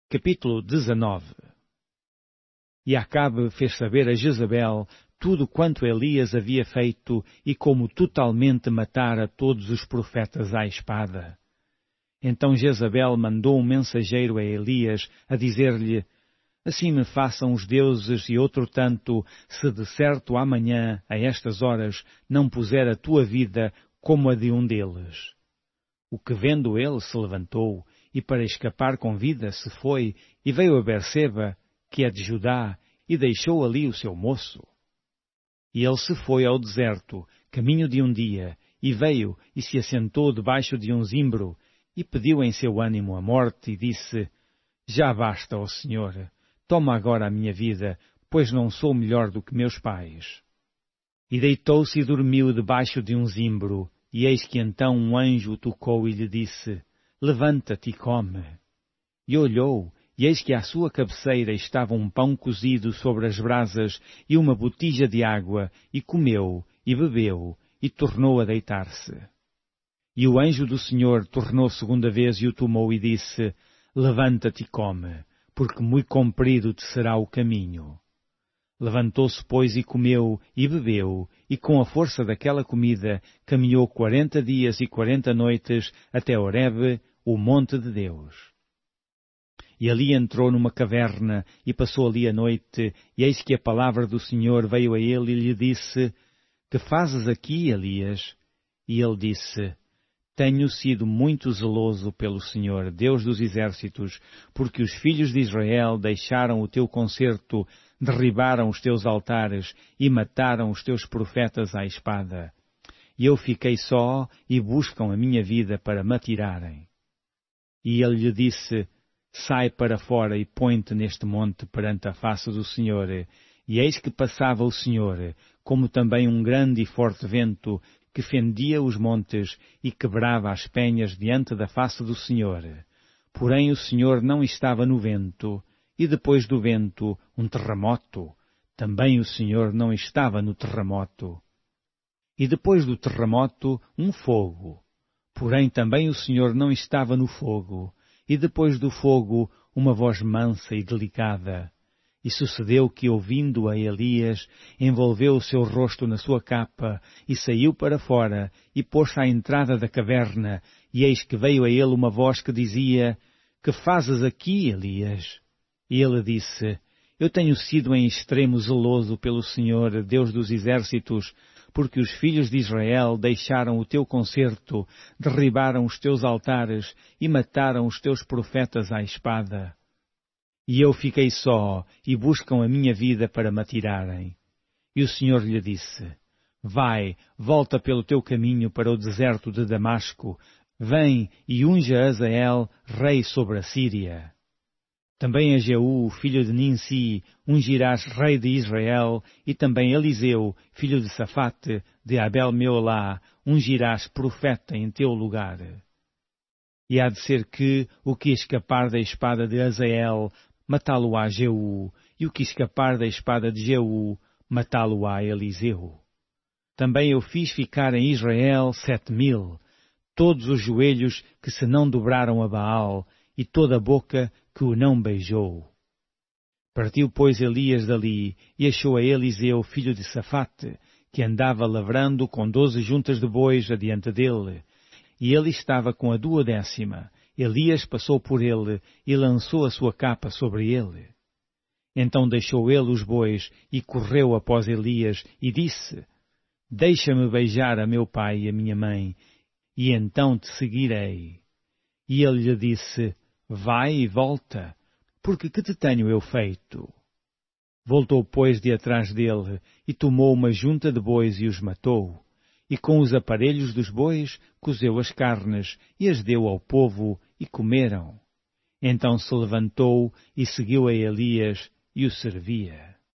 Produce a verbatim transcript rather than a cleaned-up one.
Capítulo dezenove. E Acabe fez saber a Jezabel tudo quanto Elias havia feito e como totalmente matara todos os profetas à espada. Então Jezabel mandou um mensageiro a Elias a dizer-lhe: Assim me façam os deuses e outro tanto, se de certo amanhã, a estas horas, não puser a tua vida como a de um deles. O que vendo ele se levantou, e para escapar com vida se foi, e veio a Berseba, que é de Judá, e deixou ali o seu moço. E ele se foi ao deserto, caminho de um dia, e veio e se assentou debaixo de um zimbro, e pediu em seu ânimo a morte, e disse: Já basta, ó Senhor, toma agora a minha vida, pois não sou melhor do que meus pais. E deitou-se e dormiu debaixo de um zimbro, e eis que então um anjo o tocou e lhe disse: Levanta-te e come. E olhou, e eis que à sua cabeceira estava um pão cozido sobre as brasas e uma botija de água, e comeu, e bebeu, e tornou a deitar-se. E o anjo do Senhor tornou segunda vez e o tomou e disse: Levanta-te e come, porque muito comprido te será o caminho. Levantou-se, pois, e comeu, e bebeu, e com a força daquela comida caminhou quarenta dias e quarenta noites até Horebe, o monte de Deus. E ali entrou numa caverna, e passou ali a noite, e eis que a palavra do Senhor veio a ele e lhe disse: Que fazes aqui, Elias? E ele disse: Tenho sido muito zeloso pelo Senhor, Deus dos exércitos, porque os filhos de Israel deixaram o teu concerto, derribaram os teus altares e mataram os teus profetas à espada. E eu fiquei só e buscam a minha vida para me atirarem. E ele lhe disse: Sai para fora e põe-te neste monte perante a face do Senhor. E eis que passava o Senhor, como também um grande e forte vento, que fendia os montes e quebrava as penhas diante da face do Senhor. Porém o Senhor não estava no vento, e depois do vento um terremoto. Também o Senhor não estava no terremoto. E depois do terremoto um fogo. Porém também o Senhor não estava no fogo. E depois do fogo uma voz mansa e delicada. E sucedeu que, ouvindo a Elias, envolveu o seu rosto na sua capa, e saiu para fora, e pôs-se à entrada da caverna, e eis que veio a ele uma voz que dizia: Que fazes aqui, Elias? E ele disse: Eu tenho sido em extremo zeloso pelo Senhor, Deus dos exércitos, porque os filhos de Israel deixaram o teu concerto, derribaram os teus altares e mataram os teus profetas à espada. E eu fiquei só, e buscam a minha vida para me atirarem. E o Senhor lhe disse: Vai, volta pelo teu caminho para o deserto de Damasco, vem e unge a Azael, rei sobre a Síria. Também a Jeú, filho de Ninsi, ungirás rei de Israel, e também Eliseu, filho de Safate, de Abel-Meolá, ungirás profeta em teu lugar. E há de ser que o que escapar da espada de Azael, matá-lo-á Jeú, e o que escapar da espada de Jeú, matá-lo-á Eliseu. Também eu fiz ficar em Israel sete mil, todos os joelhos que se não dobraram a Baal, e toda a boca que o não beijou. Partiu, pois, Elias dali, e achou a Eliseu, filho de Safate, que andava lavrando com doze juntas de bois adiante dele, e ele estava com a duodécima. Elias passou por ele e lançou a sua capa sobre ele. Então deixou ele os bois e correu após Elias e disse: Deixa-me beijar a meu pai e a minha mãe, e então te seguirei. E ele lhe disse: Vai e volta, porque que te tenho eu feito? Voltou, pois, de atrás dele, e tomou uma junta de bois e os matou. E com os aparelhos dos bois cozeu as carnes, e as deu ao povo, e comeram. Então se levantou e seguiu a Elias, e o servia.